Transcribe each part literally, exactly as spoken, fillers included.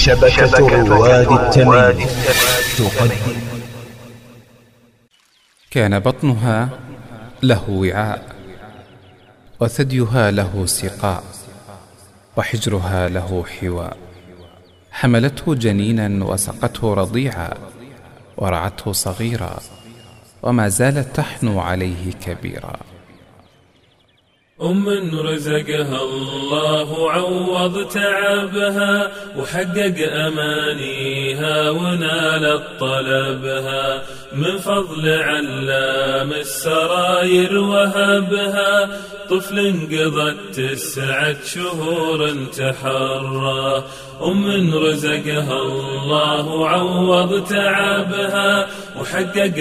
شبكة رواد التميم تقدم. كان بطنها له وعاء، وثديها له سقاء، وحجرها له حواء. حملته جنينا وسقته رضيعا، ورعته صغيرا، وما زالت تحنو عليه كبيرا. أم رزقها الله عوض تعبها، وحقق أمانيها ونالت طلبها، من فضل علام السراير وهبها، طفل قضت تسعة شهور تحرى. أم رزقها الله عوض تعبها، وحقق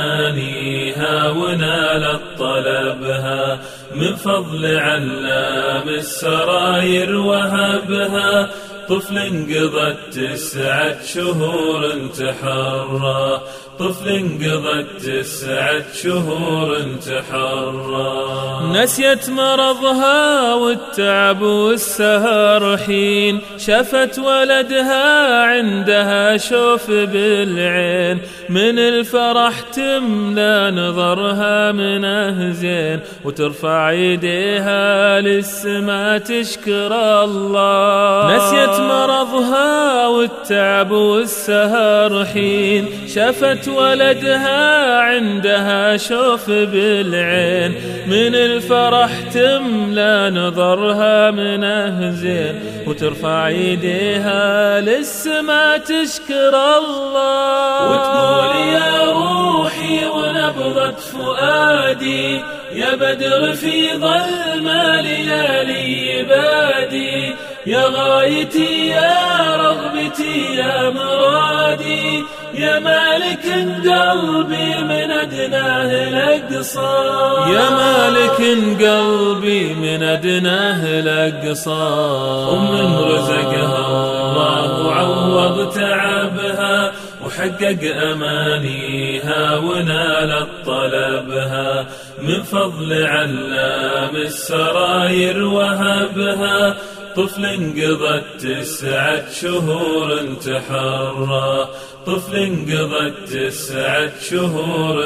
أمانيها ونالت طلبها، من فضل علام السراير وهبها، طفل قضت تسعة شهور تحرى. طفل قضت تسعة شهور تحرى. نسيت مرضها والتعب والسهر حين شفت ولدها عندها شوف بالعين، من الفرح تملى نظرها منه زين، وترفع يديها للسما تشكر الله. نسيت مرضها والتعب والسهر حين شفت ولدها عندها شوف بالعين، من الفرح تملى نظرها منه زين، وترفع يديها للسما تشكر الله. وتقول يا روحي ونبضة فؤادي، يا بدر في ظلمة ليالي بادي، يا غايتي يا رغبتي يا مرادي، يا مالك قلبي من أدناه لأقصى. يا مالك قلبي من أدناه لأقصى. أم رزقها الله عوض تعبها، وحقق أمانيها ونالت طلبها، من فضل علام السراير وهبها، طفل قضت تسعة شهور تحرى. طفل قضت تسعة شهور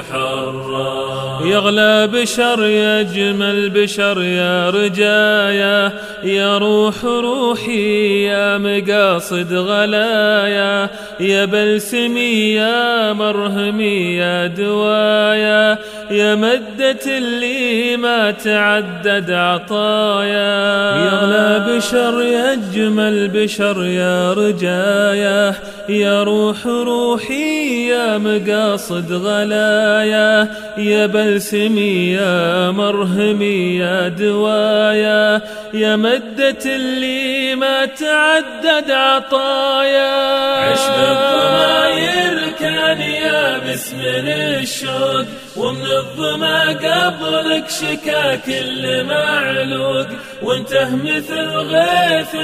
تحرى. يغلى بشر يجمل بشر يا رجايا، يا روح روحي يا مقاصد غلايا، يا بلسمي يا مرهمي يا دوايا، يا مدة اللي ما تعدد عطايا. يغلى بشر يجمل بشر يا رجايا، يا روح روحي يا مقاصد غلايا، يا بلسمي يا مرهمي يا دوايا، يا مدة اللي ما تعدد عطايا. عش بالضماير كان يابس من الشوق، ومن الظما قبلك شكا كل معلوق، وانته مثل غيث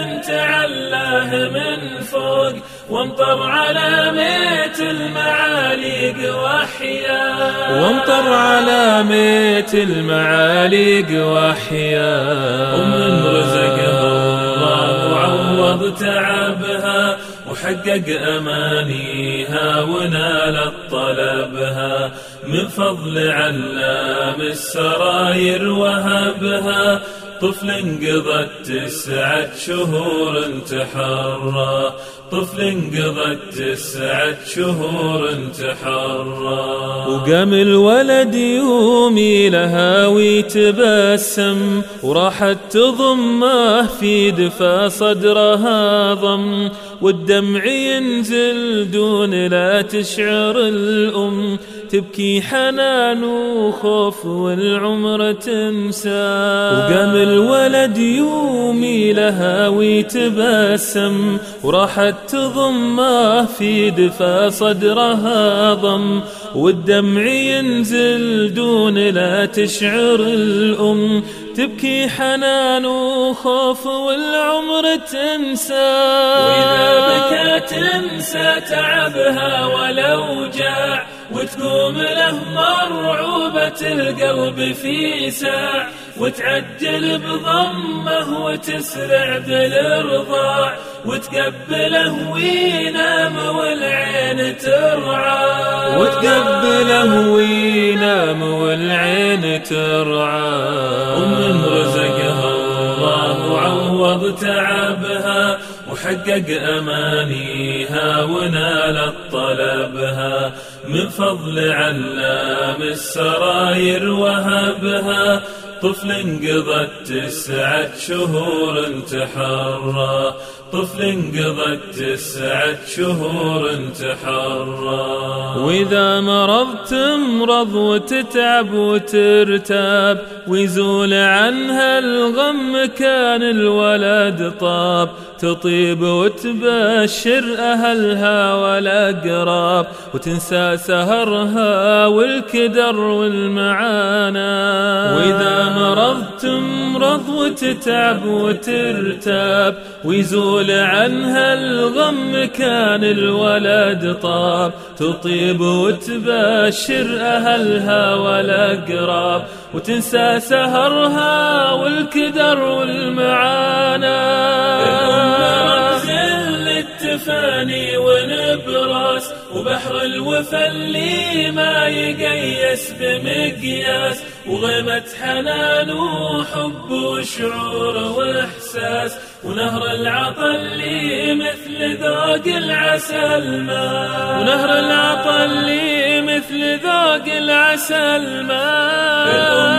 تعلاه من فوق، وامطر على ميت المعاليق وحياه. وامطر على ميت المعاليق وحياه. ومن رزقها الله عوض تعبها، وحقق أمانيها ونالت طلبها، من فضل علام السراير وهبها، طفل قضت تسعة شهور تحرى. طفل قضت تسعة شهور تحرى. وقام الولد يومي لها ويتبسم، وراحت تضمه في دفا صدرها ضم، والدمع ينزل دون لا تشعر الأم، تبكي حنان وخوف والعمر تنسى. وقام الولد يومي لها ويتبسم، وراحت تضمه في دفا صدرها ضم، والدمع ينزل دون لا تشعر الأم، تبكي حنان وخوف والعمر تنسى. وإذا بكت تنسى تعبها والأوجاع، وتقوم له مرعوبة القلب في ساع، وتعجل بضمه وتسرع بالإرضاع، وتقبله وينام والعين ترعى وتقبله وينام والعين ترعى ومن رزقها الله عوض تعبها وحقق أمانيها ونال طلبها من فضل علام السراير وهبها طفل قضت تسعة شهور تحرى طفل قضت تسعة شهور تحرى وإذا مرضت تمرض وتتعب وترتاب ويزول عنها الغم كان الولد طاب تطيب وتبشر أهلها والأقراب وتنسى سهرها والكدر والمعاناة وإذا مرضت تمرض وتتعب وترتاب ويزول عنها الغم كان الولد طاب تطيب وتبشر أهلها والأقراب وتنسى سهرها والكدر والمعاناة للتفاني ونبراس وبحر الوفا اللي ما يقيس بمقياس وغيمة حنان وحب وشعور وإحساس ونهر العطا اللي مثل ذوق العسل ماء ونهر العطا اللي مثل ذوق العسل ماء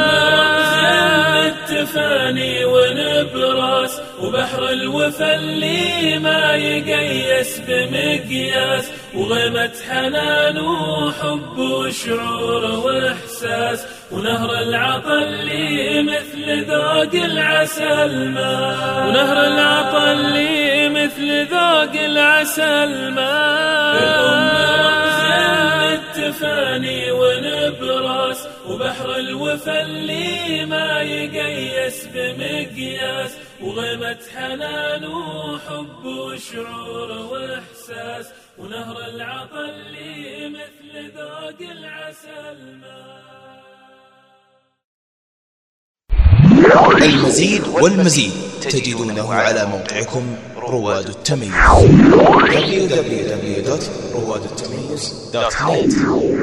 التفاني ونبراس وبحر الوفا اللي ما يقيس بمقياس وغيمة حنان وحب وشعور وإحساس ونهر العطا اللي مثل ذوق العسل ماء ونهر العطا اللي مثل ذوق العسل ماء التفاني ونبراس وبحر الوفا اللي ما يقيس بمقياس وغيمة حنان وحب وشعور وإحساس ونهر العطا اللي مثل ذوق العسل ماء. المزيد والمزيد تجدونه على موقعكم رواد التميز دبليو دبليو دبليو دوت رواد التميز دوت نت.